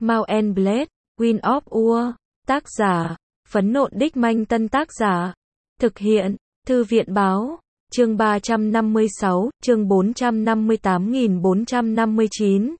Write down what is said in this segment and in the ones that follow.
Mount and Blade, Wind of War. Tác giả, Phấn Nộn Đích Manh. Tân tác giả, thực hiện, Thư viện Báo. Chương 356, chương 458.459.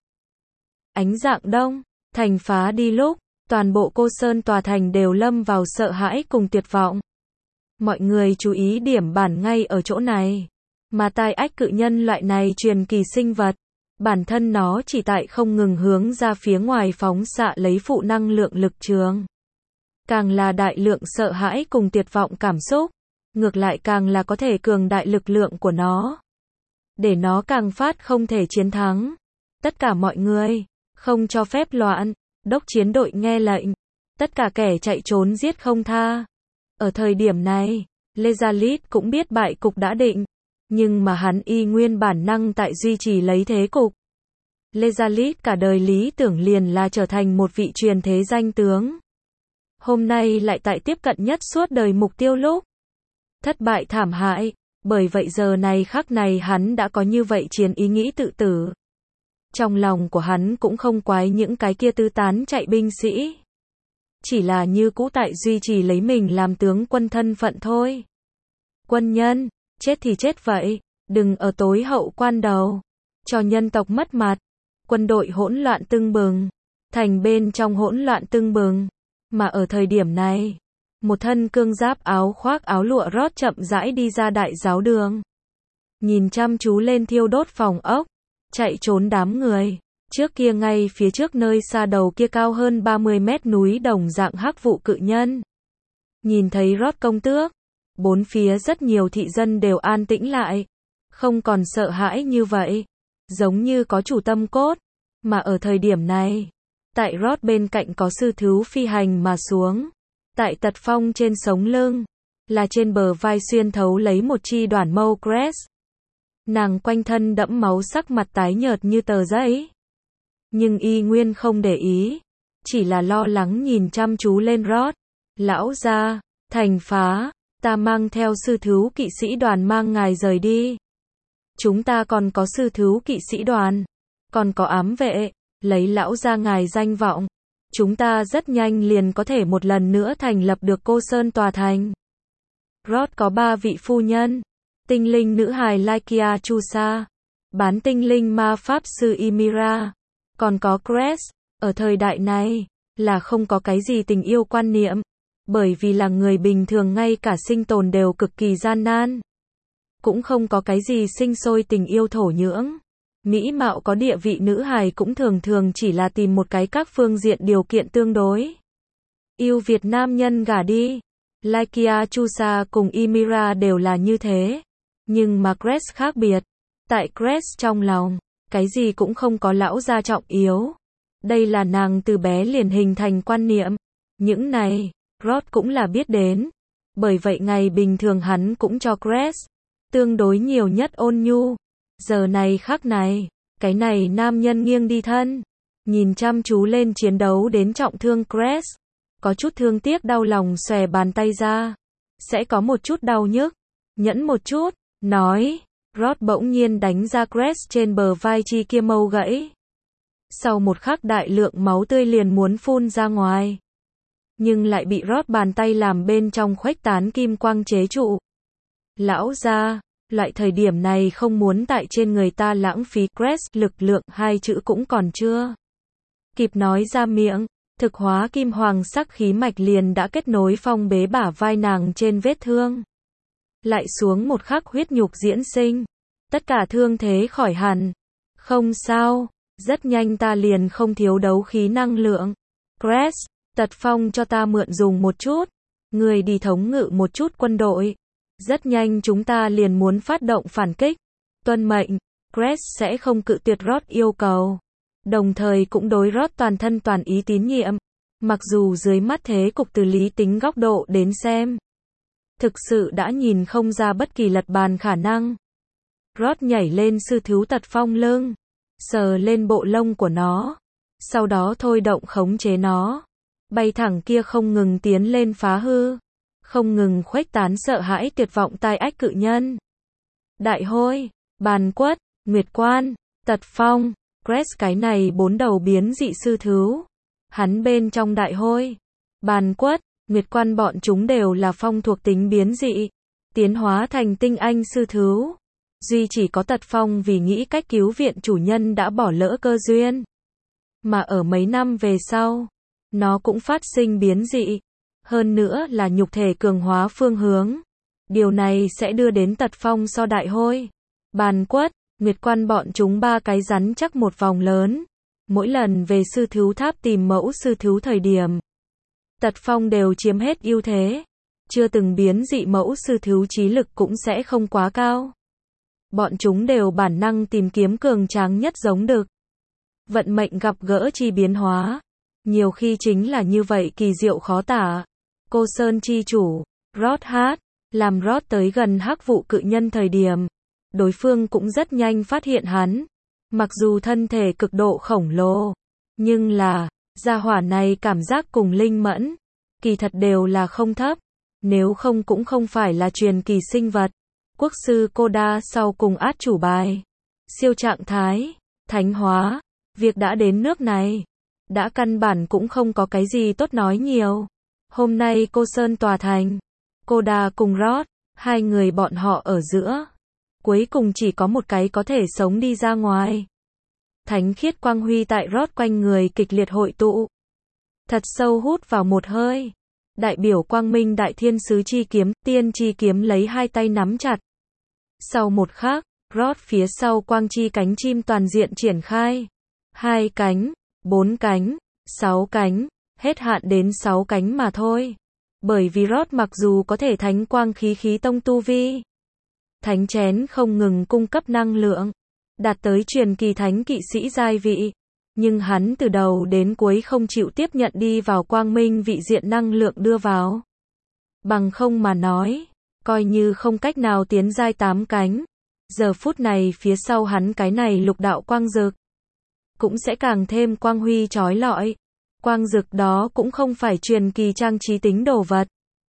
Ánh rạng đông, thành phá đi lúc, toàn bộ Cô Sơn tòa thành đều lâm vào sợ hãi cùng tuyệt vọng. Mọi người chú ý điểm bản ngay ở chỗ này. Mà tai ách cự nhân loại này truyền kỳ sinh vật, bản thân nó chỉ tại không ngừng hướng ra phía ngoài phóng xạ lấy phụ năng lượng lực trường. Càng là đại lượng sợ hãi cùng tuyệt vọng cảm xúc, ngược lại càng là có thể cường đại lực lượng của nó. Để nó càng phát không thể chiến thắng. Tất cả mọi người, không cho phép loạn, đốc chiến đội nghe lệnh. Tất cả kẻ chạy trốn giết không tha. Ở thời điểm này, Lezalit cũng biết bại cục đã định. Nhưng mà hắn y nguyên bản năng tại duy trì lấy thế cục. Lezalit cả đời lý tưởng liền là trở thành một vị truyền thế danh tướng. Hôm nay lại tại tiếp cận nhất suốt đời mục tiêu lúc thất bại thảm hại, bởi vậy giờ này khắc này hắn đã có như vậy chiến ý nghĩ tự tử. Trong lòng của hắn cũng không quái những cái kia tứ tán chạy binh sĩ. Chỉ là như cũ tại duy trì lấy mình làm tướng quân thân phận thôi. Quân nhân, chết thì chết vậy, đừng ở tối hậu quan đầu, cho nhân tộc mất mặt. Quân đội hỗn loạn tưng bừng, thành bên trong hỗn loạn tưng bừng, mà ở thời điểm này, một thân cương giáp áo khoác áo lụa rót chậm rãi đi ra đại giáo đường. Nhìn chăm chú lên thiêu đốt phòng ốc, chạy trốn đám người, trước kia ngay phía trước nơi xa đầu kia cao hơn 30 mét núi đồng dạng hắc vụ cự nhân. Nhìn thấy rót công tước, bốn phía rất nhiều thị dân đều an tĩnh lại, không còn sợ hãi như vậy, giống như có chủ tâm cốt, mà ở thời điểm này, tại rót bên cạnh có sư thú phi hành mà xuống, tại tật phong trên sống lưng, là trên bờ vai xuyên thấu lấy một chi đoàn mâu crest. Nàng quanh thân đẫm máu, sắc mặt tái nhợt như tờ giấy, nhưng y nguyên không để ý, chỉ là lo lắng nhìn chăm chú lên rót. Lão gia, thành phá, ta mang theo sư thú kỵ sĩ đoàn mang ngài rời đi. Chúng ta còn có sư thú kỵ sĩ đoàn, còn có ám vệ, lấy lão gia ngài danh vọng, chúng ta rất nhanh liền có thể một lần nữa thành lập được Cô Sơn tòa thành. Rod có 3 vị phu nhân, tinh linh nữ hài Lykia Chusa, bán tinh linh ma pháp sư Ymira, còn có Crest. Ở thời đại này, là không có cái gì tình yêu quan niệm, bởi vì là người bình thường ngay cả sinh tồn đều cực kỳ gian nan. Cũng không có cái gì sinh sôi tình yêu thổ nhưỡng. Mỹ mạo có địa vị nữ hài cũng thường thường chỉ là tìm một cái các phương diện điều kiện tương đối yêu Việt Nam nhân gả đi. Lykia Chusa cùng Ymira đều là như thế. Nhưng mà Crest khác biệt. Tại Crest trong lòng, cái gì cũng không có lão gia trọng yếu. Đây là nàng từ bé liền hình thành quan niệm. Những này, Rod cũng là biết đến. Bởi vậy ngày bình thường hắn cũng cho Crest tương đối nhiều nhất ôn nhu. Giờ này khắc này, cái này nam nhân nghiêng đi thân, nhìn chăm chú lên chiến đấu đến trọng thương Crest, có chút thương tiếc đau lòng xòe bàn tay ra. Sẽ có một chút đau nhức, nhẫn một chút, nói. Rod bỗng nhiên đánh ra Crest trên bờ vai chi kia mâu gãy. Sau một khắc đại lượng máu tươi liền muốn phun ra ngoài, nhưng lại bị Rod bàn tay làm bên trong khuếch tán kim quang chế trụ. Lão gia, loại thời điểm này không muốn tại trên người ta lãng phí. Crest lực lượng 2 chữ cũng còn chưa kịp nói ra miệng, thực hóa kim hoàng sắc khí mạch liền đã kết nối phong bế bả vai nàng trên vết thương. Lại xuống một khắc huyết nhục diễn sinh, tất cả thương thế khỏi hẳn. Không sao, rất nhanh ta liền không thiếu đấu khí năng lượng. Crest, tật phong cho ta mượn dùng một chút, người đi thống ngự một chút quân đội. Rất nhanh chúng ta liền muốn phát động phản kích. Tuân mệnh. Crest sẽ không cự tuyệt Rod yêu cầu, đồng thời cũng đối Rod toàn thân toàn ý tín nhiệm. Mặc dù dưới mắt thế cục từ lý tính góc độ đến xem, thực sự đã nhìn không ra bất kỳ lật bàn khả năng. Rod nhảy lên sư thú tật phong lưng, sờ lên bộ lông của nó, sau đó thôi động khống chế nó, bay thẳng kia không ngừng tiến lên phá hư, không ngừng khuếch tán sợ hãi tuyệt vọng tai ách cự nhân. Đại hôi, bàn quất, nguyệt quan, tật phong, Crest, cái này 4 đầu biến dị sư thú, Hắn bên trong đại hôi, bàn quất, nguyệt quan bọn chúng đều là phong thuộc tính biến dị, tiến hóa thành tinh anh sư thú. Duy chỉ có Tật Phong vì nghĩ cách cứu viện chủ nhân đã bỏ lỡ cơ duyên. Mà ở mấy năm về sau, nó cũng phát sinh biến dị. Hơn nữa là nhục thể cường hóa phương hướng. Điều này sẽ đưa đến Tật Phong so đại hôi, bàn quất, nguyệt quan bọn chúng ba cái rắn chắc một vòng lớn. Mỗi lần về sư thú tháp tìm mẫu sư thú thời điểm, Tật Phong đều chiếm hết ưu thế. Chưa từng biến dị mẫu sư thú trí lực cũng sẽ không quá cao. Bọn chúng đều bản năng tìm kiếm cường tráng nhất giống đực. Vận mệnh gặp gỡ chi biến hóa. Nhiều khi chính là như vậy kỳ diệu khó tả. Cô Sơn chi chủ, Rod hát, làm Rod tới gần hắc vụ cự nhân thời điểm. Đối phương cũng rất nhanh phát hiện hắn. Mặc dù thân thể cực độ khổng lồ, nhưng là, gia hỏa này cảm giác cùng linh mẫn, kỳ thật đều là không thấp. Nếu không cũng không phải là truyền kỳ sinh vật. Quốc sư Koda sau cùng át chủ bài. Siêu trạng thái, thánh hóa. Việc đã đến nước này, đã căn bản cũng không có cái gì tốt nói nhiều. Hôm nay cô Sơn tòa thành, Koda cùng Rod, hai người bọn họ ở giữa. Cuối cùng chỉ có một cái có thể sống đi ra ngoài. Thánh khiết quang huy tại Rod quanh người kịch liệt hội tụ. Thật sâu hút vào một hơi. Đại biểu quang minh đại thiên sứ chi kiếm, tiên chi kiếm lấy hai tay nắm chặt. Sau một khắc, Rod phía sau quang chi cánh chim toàn diện triển khai. 2 cánh, 4 cánh, 6 cánh, hết hạn đến 6 cánh mà thôi. Bởi vì Rod mặc dù có thể thánh quang khí tông tu vi, thánh chén không ngừng cung cấp năng lượng, đạt tới truyền kỳ thánh kỵ sĩ giai vị. Nhưng hắn từ đầu đến cuối không chịu tiếp nhận đi vào quang minh vị diện năng lượng đưa vào. Bằng không mà nói, coi như không cách nào tiến giai 8 cánh. Giờ phút này phía sau hắn cái này lục đạo quang dực, cũng sẽ càng thêm quang huy chói lọi. Quang dực đó cũng không phải truyền kỳ trang trí tính đồ vật.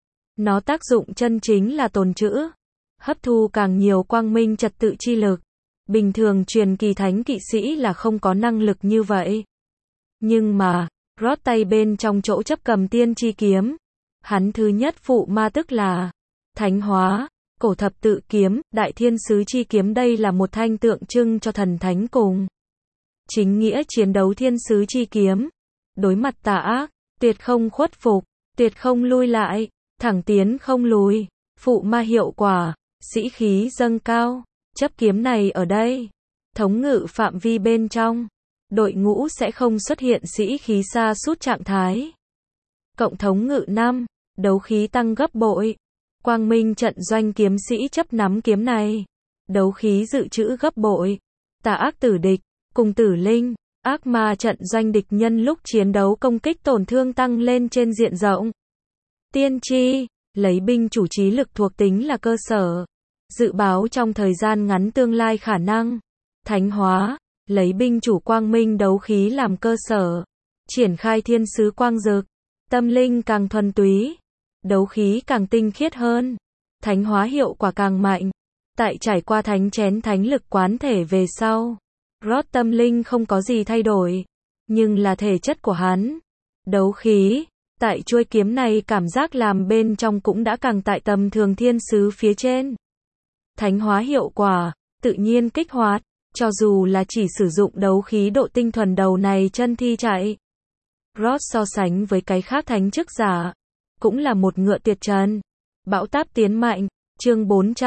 Nó tác dụng chân chính là tồn trữ, hấp thu càng nhiều quang minh trật tự chi lực. Bình thường truyền kỳ thánh kỵ sĩ là không có năng lực như vậy. Nhưng mà, Rod tay bên trong chỗ chấp cầm tiên chi kiếm. Hắn thứ nhất phụ ma tức là thánh hóa, cổ thập tự kiếm, đại thiên sứ chi kiếm, đây là một thanh tượng trưng cho thần thánh cùng chính nghĩa chiến đấu thiên sứ chi kiếm. Đối mặt tà ác, tuyệt không khuất phục, tuyệt không lui lại, thẳng tiến không lùi, phụ ma hiệu quả, sĩ khí dâng cao. Chấp kiếm này ở đây, thống ngự phạm vi bên trong, đội ngũ sẽ không xuất hiện sĩ khí sa sút trạng thái. Cộng thống ngự 5, đấu khí tăng gấp bội. Quang minh trận doanh kiếm sĩ chấp nắm kiếm này, đấu khí dự trữ gấp bội. Tà ác tử địch, cùng tử linh, ác ma trận doanh địch nhân lúc chiến đấu công kích tổn thương tăng lên trên diện rộng. Tiên tri, lấy binh chủ trí lực thuộc tính là cơ sở. Dự báo trong thời gian ngắn tương lai khả năng. Thánh hóa, lấy binh chủ quang minh đấu khí làm cơ sở. Triển khai thiên sứ quang dực. Tâm linh càng thuần túy. Đấu khí càng tinh khiết hơn. Thánh hóa hiệu quả càng mạnh. Tại trải qua thánh chén thánh lực quán thể về sau, Rod tâm linh không có gì thay đổi. Nhưng là thể chất của hắn. Đấu khí, tại chuôi kiếm này cảm giác làm bên trong cũng đã càng tại tầm thường thiên sứ phía trên. Thánh hóa hiệu quả, tự nhiên kích hoạt, cho dù là chỉ sử dụng đấu khí độ tinh thuần đầu này chân thi chạy. Rod so sánh với cái khác thánh chức giả, cũng là một ngựa tuyệt trần. Bão táp tiến mạnh, chương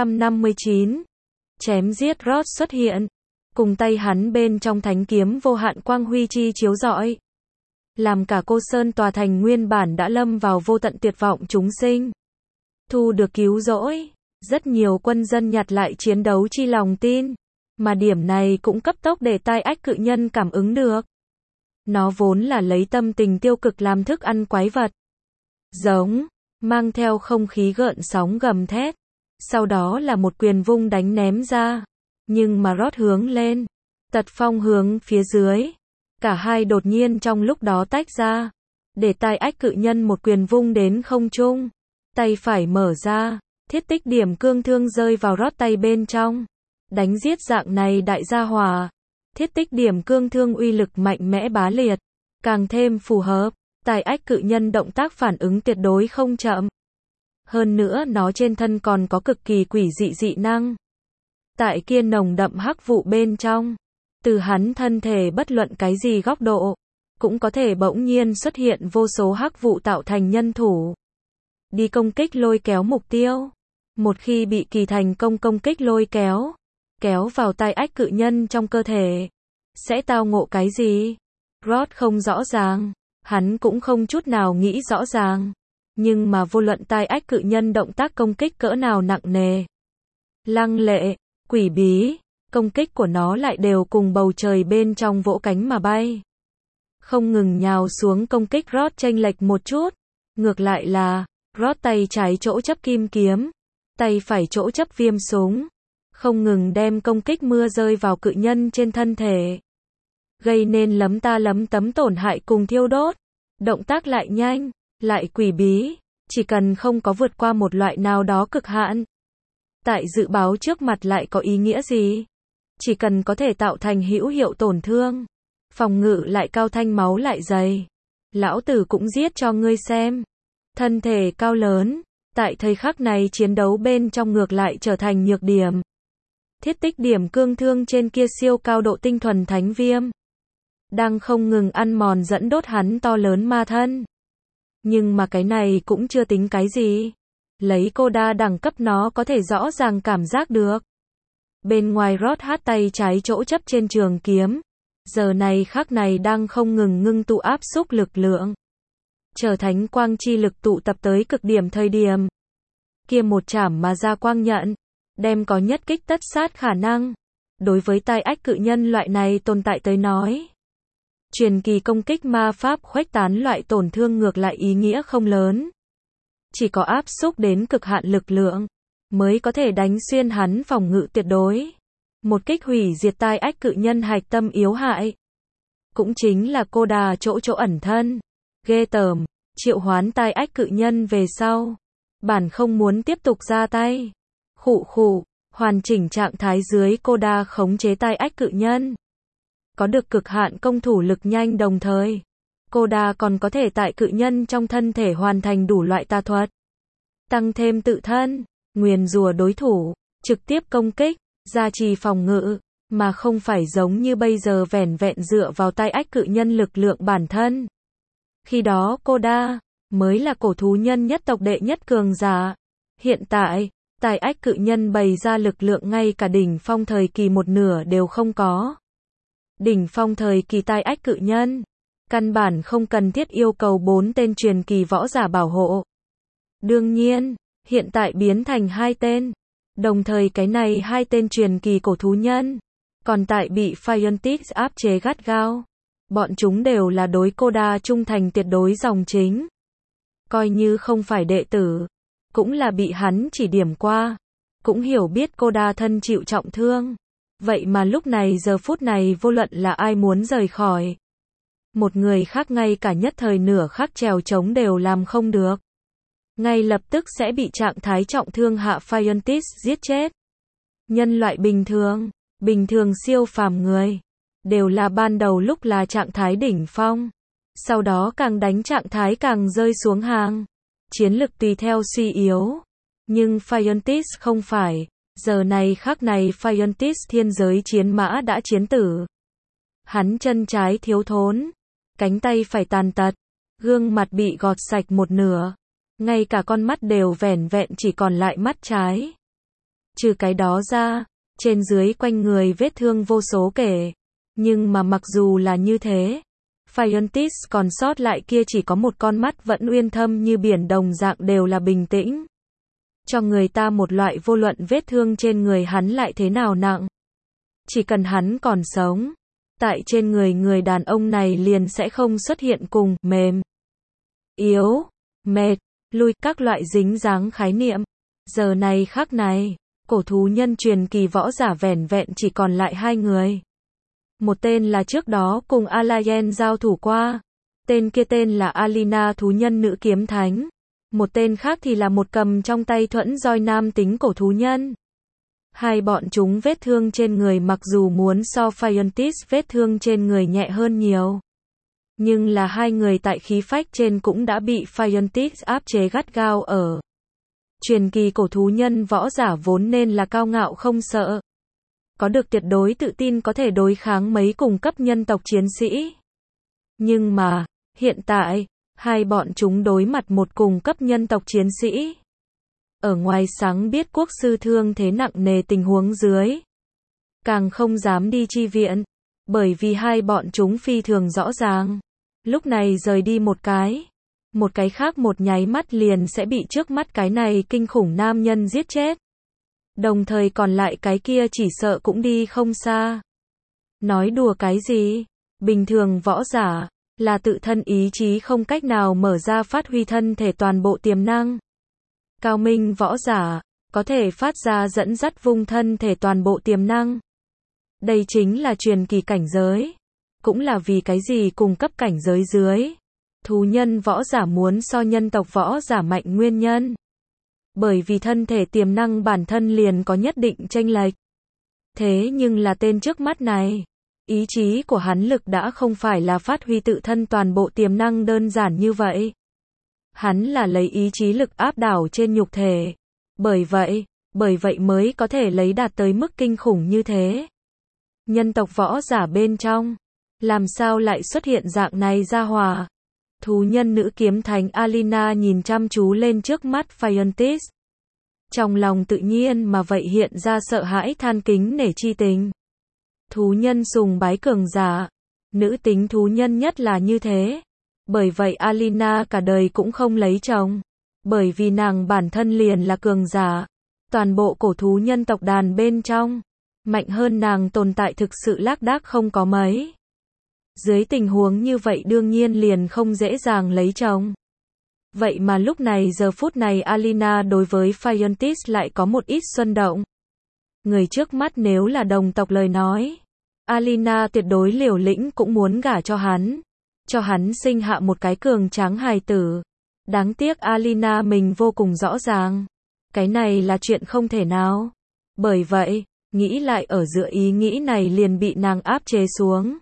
459. Chém giết Rod xuất hiện, cùng tay hắn bên trong thánh kiếm vô hạn quang huy chi chiếu rọi. Làm cả cô Sơn tòa thành nguyên bản đã lâm vào vô tận tuyệt vọng chúng sinh. Thu được cứu rỗi. Rất nhiều quân dân nhặt lại chiến đấu chi lòng tin, mà điểm này cũng cấp tốc để tai ách cự nhân cảm ứng được. Nó vốn là lấy tâm tình tiêu cực làm thức ăn quái vật. Giống, mang theo không khí gợn sóng gầm thét. Sau đó là một quyền vung đánh ném ra. Nhưng mà Rod hướng lên, Tật Phong hướng phía dưới. Cả hai đột nhiên trong lúc đó tách ra. Để tai ách cự nhân một quyền vung đến không trung. Tay phải mở ra. Thiết tích điểm cương thương rơi vào Rod tay bên trong. Đánh giết dạng này đại gia hỏa. Thiết tích điểm cương thương uy lực mạnh mẽ bá liệt. càng thêm phù hợp. Tai ách cự nhân động tác phản ứng tuyệt đối không chậm. Hơn nữa nó trên thân còn có cực kỳ quỷ dị dị năng. Tại kia nồng đậm hắc vụ bên trong, từ hắn thân thể bất luận cái gì góc độ, cũng có thể bỗng nhiên xuất hiện vô số hắc vụ tạo thành nhân thủ. Đi công kích lôi kéo mục tiêu. Một khi bị kỳ thành công kích lôi kéo vào tai ách cự nhân trong cơ thể, sẽ tao ngộ cái gì? Rod không rõ ràng, hắn cũng không chút nào nghĩ rõ ràng. Nhưng mà vô luận tai ách cự nhân động tác công kích cỡ nào nặng nề, lăng lệ, quỷ bí, công kích của nó lại đều cùng bầu trời bên trong vỗ cánh mà bay. Không ngừng nhào xuống công kích Rod chênh lệch một chút. Ngược lại là, Rod tay trái chỗ chấp kim kiếm, tay phải chỗ chấp viêm súng, không ngừng đem công kích mưa rơi vào cự nhân trên thân thể, gây nên lấm ta lấm tấm tổn hại cùng thiêu đốt. Động tác lại nhanh, lại quỷ bí, chỉ cần không có vượt qua một loại nào đó cực hạn. Tại dự báo trước mặt lại có ý nghĩa gì? Chỉ cần có thể tạo thành hữu hiệu tổn thương, phòng ngự lại cao thanh máu lại dày, lão tử cũng giết cho ngươi xem. Thân thể cao lớn, tại thời khắc này chiến đấu bên trong ngược lại trở thành nhược điểm. Thiết tích điểm cương thương trên kia siêu cao độ tinh thuần thánh viêm, đang không ngừng ăn mòn dẫn đốt hắn to lớn ma thân. Nhưng mà cái này cũng chưa tính cái gì. Lấy cô đa đẳng cấp nó có thể rõ ràng cảm giác được. Bên ngoài Rod hát tay trái chỗ chấp trên trường kiếm, giờ này khắc này đang không ngừng ngưng tụ áp xúc lực lượng. Trở thánh quang chi lực tụ tập tới cực điểm thời điểm. Kia một chảm mà ra quang nhận, đem có nhất kích tất sát khả năng. Đối với tai ách cự nhân loại này tồn tại tới nói, truyền kỳ công kích ma pháp khuếch tán loại tổn thương ngược lại ý nghĩa không lớn. Chỉ có áp xúc đến cực hạn lực lượng, mới có thể đánh xuyên hắn phòng ngự tuyệt đối. Một kích hủy diệt tai ách cự nhân hạch tâm yếu hại. Cũng chính là cô đà chỗ ẩn thân. Ghê tởm, triệu hoán tai ách cự nhân về sau. Bản không muốn tiếp tục ra tay. Khụ, hoàn chỉnh trạng thái dưới cô đa khống chế tai ách cự nhân. Có được cực hạn công thủ lực nhanh đồng thời. Cô đa còn có thể tại cự nhân trong thân thể hoàn thành đủ loại tà thuật. Tăng thêm tự thân, nguyền rủa đối thủ, trực tiếp công kích, gia trì phòng ngự, mà không phải giống như bây giờ vẻn vẹn dựa vào tai ách cự nhân lực lượng bản thân. Khi đó cô đa mới là cổ thú nhân nhất tộc đệ nhất cường giả. Hiện tại, tai ách cự nhân bày ra lực lượng ngay cả đỉnh phong thời kỳ một nửa đều không có. Đỉnh phong thời kỳ tai ách cự nhân, căn bản không cần thiết yêu cầu 4 tên truyền kỳ võ giả bảo hộ. Đương nhiên, hiện tại biến thành 2 tên. Đồng thời cái này 2 tên truyền kỳ cổ thú nhân, còn tại bị Fiontis áp chế gắt gao. Bọn chúng đều là đối cô đa trung thành tuyệt đối dòng chính. Coi như không phải đệ tử, cũng là bị hắn chỉ điểm qua. Cũng hiểu biết cô đa thân chịu trọng thương. Vậy mà lúc này giờ phút này vô luận là ai muốn rời khỏi. Một người khác ngay cả nhất thời nửa khắc trèo trống đều làm không được. Ngay lập tức sẽ bị trạng thái trọng thương hạ Fiontis giết chết. Nhân loại bình thường siêu phàm người, đều là ban đầu lúc là trạng thái đỉnh phong. Sau đó càng đánh trạng thái càng rơi xuống hàng. Chiến lực tùy theo suy yếu. Nhưng Fiontis không phải. Giờ này khắc này Fiontis thiên giới chiến mã đã chiến tử. Hắn chân trái thiếu thốn, cánh tay phải tàn tật, gương mặt bị gọt sạch một nửa. Ngay cả con mắt đều vẻn vẹn chỉ còn lại mắt trái. Trừ cái đó ra, trên dưới quanh người vết thương vô số kể. Nhưng mà mặc dù là như thế, Fiontis còn sót lại kia chỉ có một con mắt vẫn uyên thâm như biển đồng dạng đều là bình tĩnh. Cho người ta một loại vô luận vết thương trên người hắn lại thế nào nặng. Chỉ cần hắn còn sống, tại trên người đàn ông này liền sẽ không xuất hiện cùng mềm, yếu, mệt, lui các loại dính dáng khái niệm. Giờ này khắc này, cổ thú nhân truyền kỳ võ giả vẻn vẹn chỉ còn lại 2 người. Một tên là trước đó cùng Alayen giao thủ qua. Tên kia tên là Alina thú nhân nữ kiếm thánh. Một tên khác thì là một cầm trong tay thuẫn roi nam tính cổ thú nhân. Hai bọn chúng vết thương trên người mặc dù muốn so Fiontis vết thương trên người nhẹ hơn nhiều. Nhưng là hai người tại khí phách trên cũng đã bị Phiontis áp chế gắt gao ở. Truyền kỳ cổ thú nhân võ giả vốn nên là cao ngạo không sợ. Có được tuyệt đối tự tin có thể đối kháng mấy cùng cấp nhân tộc chiến sĩ. Nhưng mà, hiện tại, hai bọn chúng đối mặt một cùng cấp nhân tộc chiến sĩ. Ở ngoài sáng biết quốc sư thương thế nặng nề tình huống dưới. Càng không dám đi chi viện, bởi vì hai bọn chúng phi thường rõ ràng. Lúc này rời đi một cái khác một nháy mắt liền sẽ bị trước mắt cái này kinh khủng nam nhân giết chết. Đồng thời còn lại cái kia chỉ sợ cũng đi không xa. Nói đùa cái gì? Bình thường võ giả, là tự thân ý chí không cách nào mở ra phát huy thân thể toàn bộ tiềm năng. Cao minh võ giả, có thể phát ra dẫn dắt vung thân thể toàn bộ tiềm năng. Đây chính là truyền kỳ cảnh giới. Cũng là vì cái gì cùng cấp cảnh giới dưới. Thú nhân võ giả muốn so nhân tộc võ giả mạnh nguyên nhân. Bởi vì thân thể tiềm năng bản thân liền có nhất định chênh lệch. Thế nhưng là tên trước mắt này, ý chí của hắn lực đã không phải là phát huy tự thân toàn bộ tiềm năng đơn giản như vậy. Hắn là lấy ý chí lực áp đảo trên nhục thể. Bởi vậy mới có thể lấy đạt tới mức kinh khủng như thế. Nhân tộc võ giả bên trong, làm sao lại xuất hiện dạng này ra hỏa? Thú nhân nữ kiếm thánh Alina nhìn chăm chú lên trước mắt Phiontis. Trong lòng tự nhiên mà vậy hiện ra sợ hãi than kính nể chi tình. Thú nhân sùng bái cường giả. Nữ tính thú nhân nhất là như thế. Bởi vậy Alina cả đời cũng không lấy chồng. Bởi vì nàng bản thân liền là cường giả. Toàn bộ cổ thú nhân tộc đàn bên trong, mạnh hơn nàng tồn tại thực sự lác đác không có mấy. Dưới tình huống như vậy đương nhiên liền không dễ dàng lấy chồng. Vậy mà lúc này giờ phút này Alina đối với Phiontis lại có một ít xuân động. Người trước mắt nếu là đồng tộc lời nói, Alina tuyệt đối liều lĩnh cũng muốn gả cho hắn. Cho hắn sinh hạ một cái cường tráng hài tử. Đáng tiếc Alina mình vô cùng rõ ràng. Cái này là chuyện không thể nào. Bởi vậy, nghĩ lại ở giữa ý nghĩ này liền bị nàng áp chế xuống.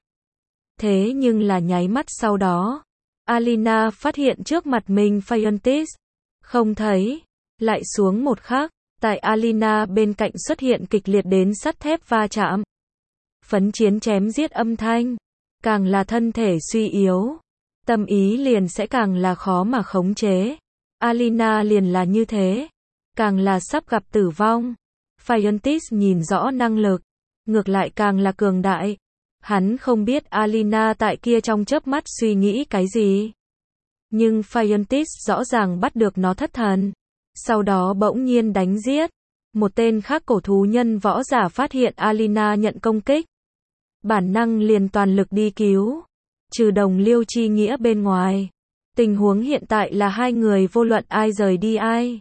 Thế nhưng là nháy mắt sau đó, Alina phát hiện trước mặt mình Phiontis. Không thấy. Lại xuống một khắc, tại Alina bên cạnh xuất hiện kịch liệt đến sắt thép va chạm. Phấn chiến chém giết âm thanh. Càng là thân thể suy yếu, tâm ý liền sẽ càng là khó mà khống chế. Alina liền là như thế. Càng là sắp gặp tử vong. Phiontis nhìn rõ năng lực. Ngược lại càng là cường đại. Hắn không biết Alina tại kia trong chớp mắt suy nghĩ cái gì. Nhưng Phiontis rõ ràng bắt được nó thất thần. Sau đó bỗng nhiên đánh giết. Một tên khác cổ thú nhân võ giả phát hiện Alina nhận công kích. Bản năng liền toàn lực đi cứu. Trừ đồng liêu chi nghĩa bên ngoài. Tình huống hiện tại là hai người vô luận ai rời đi ai.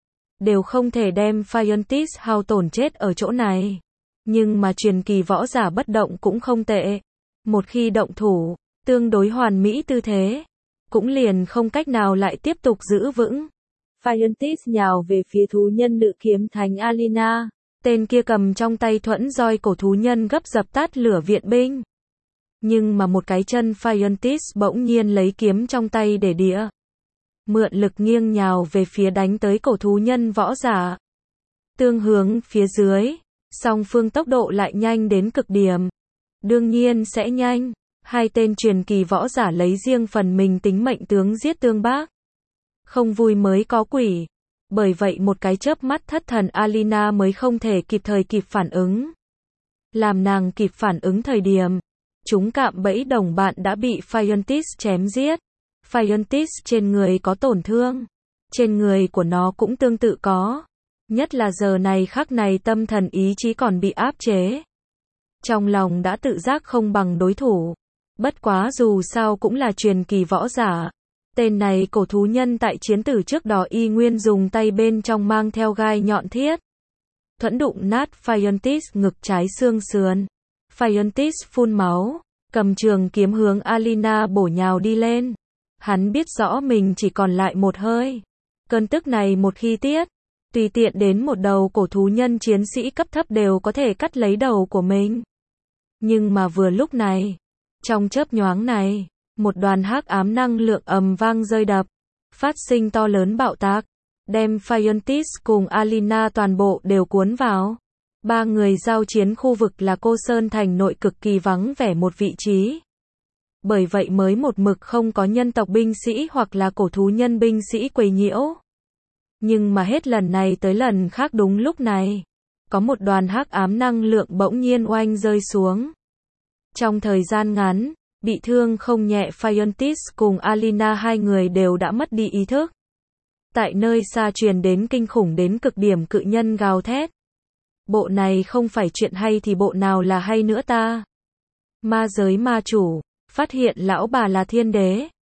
Đều không thể đem Phiontis hao tổn chết ở chỗ này. Nhưng mà truyền kỳ võ giả bất động cũng không tệ. Một khi động thủ, tương đối hoàn mỹ tư thế, cũng liền không cách nào lại tiếp tục giữ vững. Phiontis nhào về phía thú nhân nữ kiếm thánh Alina. Tên kia cầm trong tay thuẫn roi cổ thú nhân gấp dập tắt lửa viện binh. Nhưng mà một cái chân Phiontis bỗng nhiên lấy kiếm trong tay để đĩa. Mượn lực nghiêng nhào về phía đánh tới cổ thú nhân võ giả. Tương hướng phía dưới, song phương tốc độ lại nhanh đến cực điểm. Đương nhiên sẽ nhanh. Hai tên truyền kỳ võ giả lấy riêng phần mình tính mệnh tướng giết tương bác. Không vui mới có quỷ. Bởi vậy một cái chớp mắt thất thần Alina mới không thể kịp thời kịp phản ứng. Làm nàng kịp phản ứng thời điểm, chúng cạm bẫy đồng bạn đã bị Phiontis chém giết. Phiontis trên người có tổn thương. Trên người của nó cũng tương tự có. Nhất là giờ này khắc này tâm thần ý chí còn bị áp chế. Trong lòng đã tự giác không bằng đối thủ. Bất quá dù sao cũng là truyền kỳ võ giả. Tên này cổ thú nhân tại chiến tử trước đó y nguyên dùng tay bên trong mang theo gai nhọn thiết. Thuẫn đụng nát Phiontis ngực trái xương sườn. Phiontis phun máu, cầm trường kiếm hướng Alina bổ nhào đi lên. Hắn biết rõ mình chỉ còn lại một hơi. Cơn tức này một khi tiết, tùy tiện đến một đầu cổ thú nhân chiến sĩ cấp thấp đều có thể cắt lấy đầu của mình. Nhưng mà vừa lúc này, trong chớp nhoáng này, Một đoàn hắc ám năng lượng ầm vang rơi đập, phát sinh to lớn bạo tạc, đem Phiontis cùng Alina toàn bộ đều cuốn vào. Ba người giao chiến khu vực là Cô Sơn thành nội cực kỳ vắng vẻ một vị trí. Bởi vậy mới một mực không có nhân tộc binh sĩ hoặc là cổ thú nhân binh sĩ quấy nhiễu. Nhưng mà hết lần này tới lần khác đúng lúc này, có một đoàn hắc ám năng lượng bỗng nhiên oanh rơi xuống. Trong thời gian ngắn, bị thương không nhẹ Phiontis cùng Alina hai người đều đã mất đi ý thức. Tại nơi xa truyền đến kinh khủng đến cực điểm cự nhân gào thét. Bộ này không phải chuyện hay thì bộ nào là hay nữa ta? Ma giới ma chủ, phát hiện lão bà là thiên đế.